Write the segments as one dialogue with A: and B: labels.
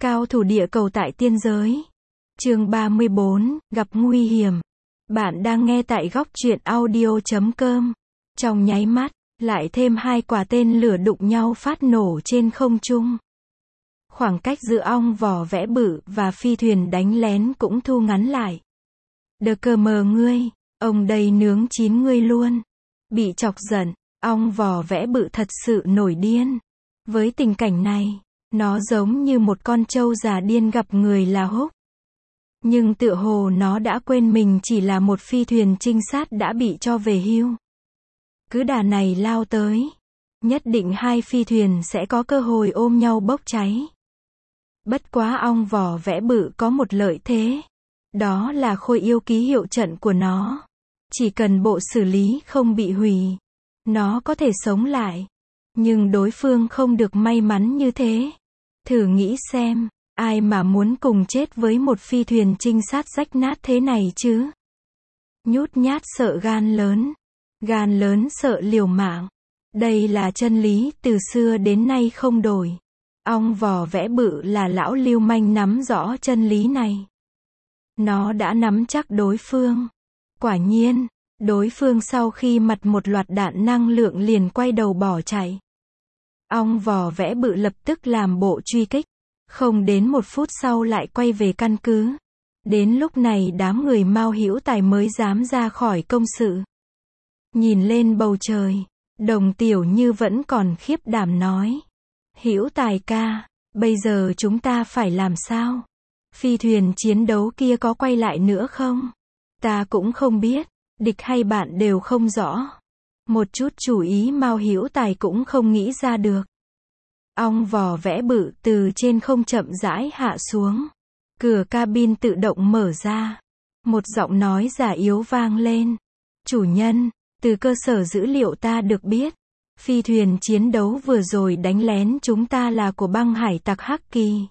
A: Cao thủ địa cầu tại tiên giới. Chương 34, gặp nguy hiểm. Bạn đang nghe tại góc truyện audio.com. Trong nháy mắt, lại thêm 2 quả tên lửa đụng nhau phát nổ trên không trung. Khoảng cách giữa ong vỏ vẽ bự và phi thuyền đánh lén cũng thu ngắn lại. Đờ cờ mờ ngươi, ông đây nướng chín ngươi luôn. Bị chọc giận, ong vỏ vẽ bự thật sự nổi điên. Với tình cảnh này, nó giống như một con trâu già điên gặp người là húc. Nhưng tựa hồ nó đã quên mình chỉ là một phi thuyền trinh sát đã bị cho về hưu. Cứ đà này lao tới, nhất định 2 phi thuyền sẽ có cơ hội ôm nhau bốc cháy. Bất quá ong vỏ vẽ bự có một lợi thế. Đó là khôi yêu ký hiệu trận của nó. Chỉ cần bộ xử lý không bị hủy, nó có thể sống lại. Nhưng đối phương không được may mắn như thế. Thử nghĩ xem, ai mà muốn cùng chết với một phi thuyền trinh sát rách nát thế này chứ? Nhút nhát sợ gan lớn sợ liều mạng. Đây là chân lý từ xưa đến nay không đổi. Ong vỏ vẽ bự là lão lưu manh nắm rõ chân lý này. Nó đã nắm chắc đối phương. Quả nhiên, đối phương sau khi mặt một loạt đạn năng lượng liền quay đầu bỏ chạy. Ong vỏ vẽ bự lập tức làm bộ truy kích. Không đến 1 phút sau lại quay về căn cứ. Đến lúc này đám người Mao Hữu Tài mới dám ra khỏi công sự. Nhìn lên bầu trời, Đồng Tiểu Như vẫn còn khiếp đảm nói. Hữu Tài ca, bây giờ chúng ta phải làm sao? Phi thuyền chiến đấu kia có quay lại nữa không? Ta cũng không biết, địch hay bạn đều không rõ. Một chút chủ ý Mao Hữu Tài cũng không nghĩ ra được. Ong vỏ vẽ bự từ trên không chậm rãi hạ xuống. Cửa cabin tự động mở ra. Một giọng nói già yếu vang lên. Chủ nhân, từ cơ sở dữ liệu ta được biết, phi thuyền chiến đấu vừa rồi đánh lén chúng ta là của băng hải tặc Hắc Kỳ.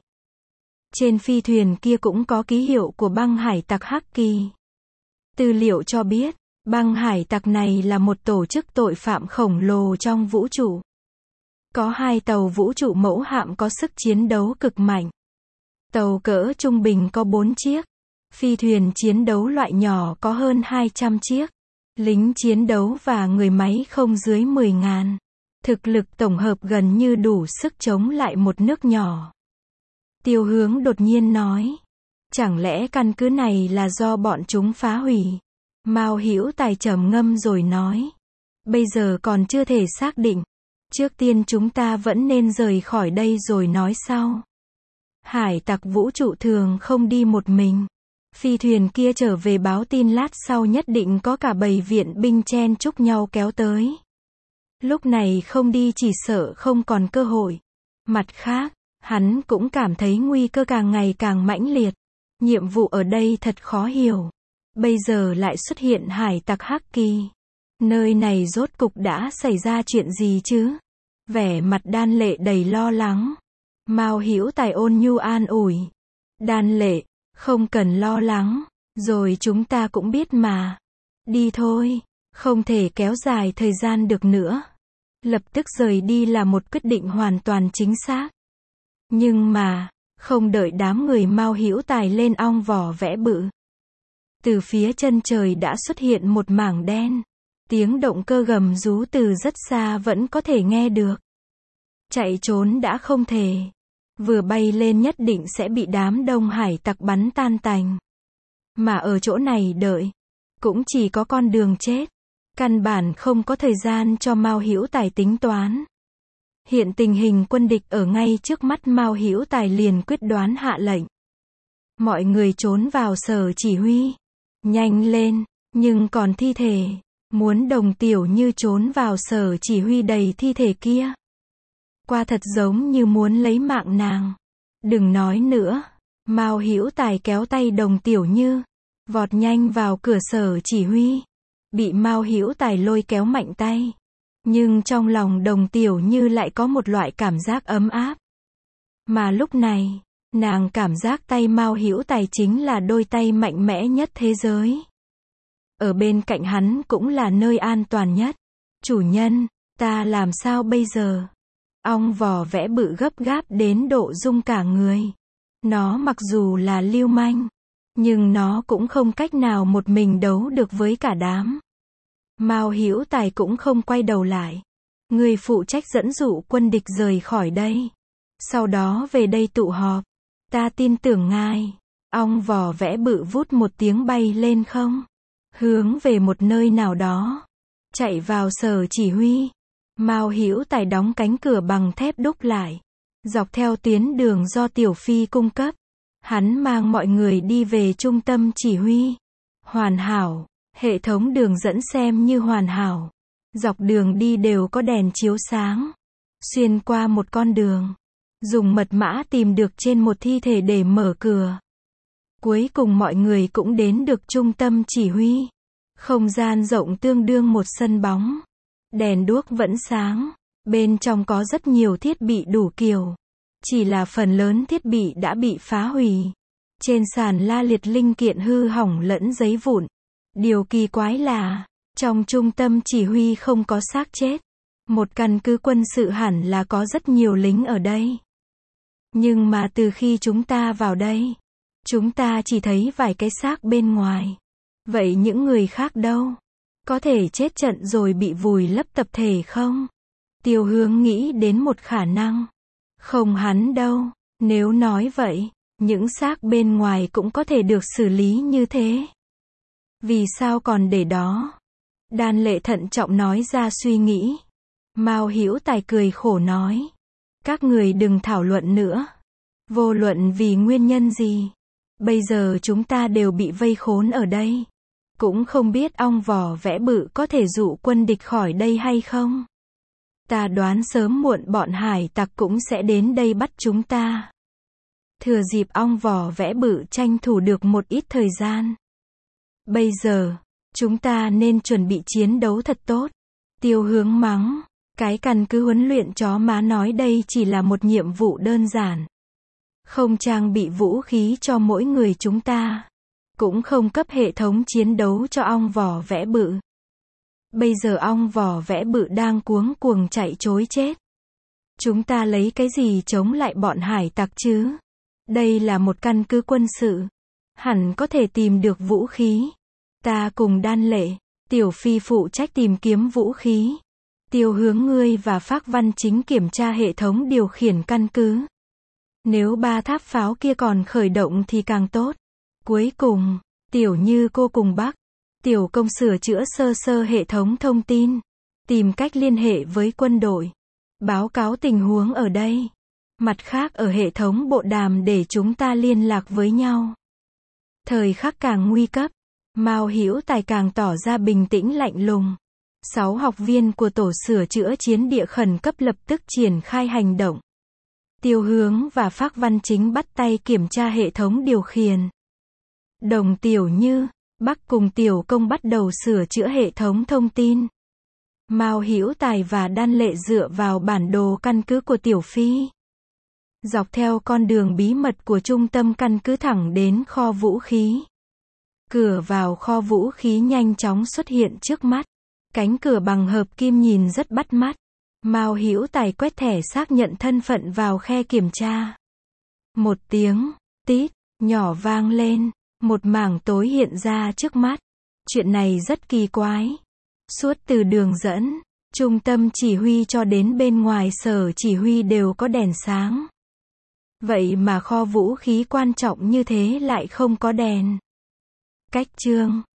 A: Trên phi thuyền kia cũng có ký hiệu của băng hải tặc Hắc Kỳ. Tư liệu cho biết, băng hải tặc này là một tổ chức tội phạm khổng lồ trong vũ trụ. Có 2 tàu vũ trụ mẫu hạm có sức chiến đấu cực mạnh. Tàu cỡ trung bình có 4 chiếc. Phi thuyền chiến đấu loại nhỏ có hơn 200 chiếc. Lính chiến đấu và người máy không dưới 10.000. Thực lực tổng hợp gần như đủ sức chống lại một nước nhỏ. Tiêu Hướng đột nhiên nói. Chẳng lẽ căn cứ này là do bọn chúng phá hủy? Mao Hữu Tài trầm ngâm rồi nói. Bây giờ còn chưa thể xác định. Trước tiên chúng ta vẫn nên rời khỏi đây rồi nói sau. Hải tặc vũ trụ thường không đi một mình. Phi thuyền kia trở về báo tin lát sau nhất định có cả bầy viện binh chen chúc nhau kéo tới. Lúc này không đi chỉ sợ không còn cơ hội. Mặt khác, hắn cũng cảm thấy nguy cơ càng ngày càng mãnh liệt. Nhiệm vụ ở đây thật khó hiểu. Bây giờ lại xuất hiện hải tặc Hắc Kỳ. Nơi này rốt cục đã xảy ra chuyện gì chứ? Vẻ mặt Đan Lệ đầy lo lắng. Mao Hữu Tài ôn nhu an ủi. Đan Lệ, không cần lo lắng, rồi chúng ta cũng biết mà. Đi thôi, không thể kéo dài thời gian được nữa. Lập tức rời đi là một quyết định hoàn toàn chính xác. Nhưng mà, không đợi đám người Mao Hữu Tài lên ong vỏ vẽ bự. Từ phía chân trời đã xuất hiện một mảng đen. Tiếng động cơ gầm rú từ rất xa vẫn có thể nghe được. Chạy trốn đã không thể. Vừa bay lên nhất định sẽ bị đám đông hải tặc bắn tan tành. Mà ở chỗ này đợi, cũng chỉ có con đường chết. Căn bản không có thời gian cho Mao Hữu Tài tính toán. Hiện tình hình quân địch ở ngay trước mắt Mao Hữu Tài liền quyết đoán hạ lệnh. Mọi người trốn vào sở chỉ huy. Nhanh lên, nhưng còn thi thể. Muốn Đồng Tiểu Như trốn vào sở chỉ huy đầy thi thể kia. Qua thật giống như muốn lấy mạng nàng. Đừng nói nữa. Mao Hữu Tài kéo tay Đồng Tiểu Như. Vọt nhanh vào cửa sở chỉ huy. Bị Mao Hữu Tài lôi kéo mạnh tay. Nhưng trong lòng Đồng Tiểu Như lại có một loại cảm giác ấm áp. Mà lúc này, nàng cảm giác tay Mao Hữu Tài chính là đôi tay mạnh mẽ nhất thế giới. Ở bên cạnh hắn cũng là nơi an toàn nhất. Chủ nhân, ta làm sao bây giờ? Ong vỏ vẽ bự gấp gáp đến độ rung cả người. Nó mặc dù là lưu manh, nhưng nó cũng không cách nào một mình đấu được với cả đám. Mao Hữu Tài cũng không quay đầu lại. Người phụ trách dẫn dụ quân địch rời khỏi đây. Sau đó về đây tụ họp. Ta tin tưởng ngài. Ong vò vẽ bự vút một tiếng bay lên không. Hướng về một nơi nào đó. Chạy vào sở chỉ huy. Mao Hữu Tài đóng cánh cửa bằng thép đúc lại. Dọc theo tuyến đường do Tiểu Phi cung cấp. Hắn mang mọi người đi về trung tâm chỉ huy. Hoàn hảo. Hệ thống đường dẫn xem như hoàn hảo. Dọc đường đi đều có đèn chiếu sáng. Xuyên qua một con đường. Dùng mật mã tìm được trên một thi thể để mở cửa. Cuối cùng mọi người cũng đến được trung tâm chỉ huy. Không gian rộng tương đương một sân bóng. Đèn đuốc vẫn sáng. Bên trong có rất nhiều thiết bị đủ kiểu. Chỉ là phần lớn thiết bị đã bị phá hủy. Trên sàn la liệt linh kiện hư hỏng lẫn giấy vụn. Điều kỳ quái là, trong trung tâm chỉ huy không có xác chết. Một căn cứ quân sự hẳn là có rất nhiều lính ở đây. Nhưng mà từ khi chúng ta vào đây, chúng ta chỉ thấy vài cái xác bên ngoài. Vậy những người khác đâu? Có thể chết trận rồi bị vùi lấp tập thể không? Tiêu Hướng nghĩ đến một khả năng. Không hẳn đâu. Nếu nói vậy, những xác bên ngoài cũng có thể được xử lý như thế. Vì sao còn để đó? Đan Lệ thận trọng nói ra suy nghĩ. Mao Hữu Tài cười khổ nói. Các người đừng thảo luận nữa. Vô luận vì nguyên nhân gì. Bây giờ chúng ta đều bị vây khốn ở đây. Cũng không biết ong vò vẽ bự có thể dụ quân địch khỏi đây hay không. Ta đoán sớm muộn bọn hải tặc cũng sẽ đến đây bắt chúng ta. Thừa dịp ong vò vẽ bự tranh thủ được một ít thời gian. Bây giờ, chúng ta nên chuẩn bị chiến đấu thật tốt. Tiêu Hướng mắng. Cái căn cứ huấn luyện chó má nói đây chỉ là một nhiệm vụ đơn giản. Không trang bị vũ khí cho mỗi người chúng ta. Cũng không cấp hệ thống chiến đấu cho ong vò vẽ bự. Bây giờ ong vò vẽ bự đang cuống cuồng chạy trối chết. Chúng ta lấy cái gì chống lại bọn hải tặc chứ? Đây là một căn cứ quân sự. Hẳn có thể tìm được vũ khí. Ta cùng Đan Lệ, Tiểu Phi phụ trách tìm kiếm vũ khí. Tiêu Hướng ngươi và Phác Văn Chính kiểm tra hệ thống điều khiển căn cứ. Nếu 3 tháp pháo kia còn khởi động thì càng tốt. Cuối cùng, Tiểu Như cô cùng Bắc, Tiểu Công sửa chữa sơ sơ hệ thống thông tin. Tìm cách liên hệ với quân đội. Báo cáo tình huống ở đây. Mặt khác ở hệ thống bộ đàm để chúng ta liên lạc với nhau. Thời khắc càng nguy cấp. Mao Hữu Tài càng tỏ ra bình tĩnh lạnh lùng. 6 học viên của tổ sửa chữa chiến địa khẩn cấp lập tức triển khai hành động. Tiêu Hướng và Phác Văn Chính bắt tay kiểm tra hệ thống điều khiển. Đồng Tiểu Như, Bắc cùng Tiểu Công bắt đầu sửa chữa hệ thống thông tin. Mao Hữu Tài và Đan Lệ dựa vào bản đồ căn cứ của Tiểu Phi. Dọc theo con đường bí mật của trung tâm căn cứ thẳng đến kho vũ khí. Cửa vào kho vũ khí nhanh chóng xuất hiện trước mắt. Cánh cửa bằng hợp kim nhìn rất bắt mắt. Mao Hữu Tài quét thẻ xác nhận thân phận vào khe kiểm tra. Một tiếng tít nhỏ vang lên, một mảng tối hiện ra trước mắt. Chuyện này rất kỳ quái. Suốt từ đường dẫn, trung tâm chỉ huy cho đến bên ngoài sở chỉ huy đều có đèn sáng. Vậy mà kho vũ khí quan trọng như thế lại không có đèn. Cách chương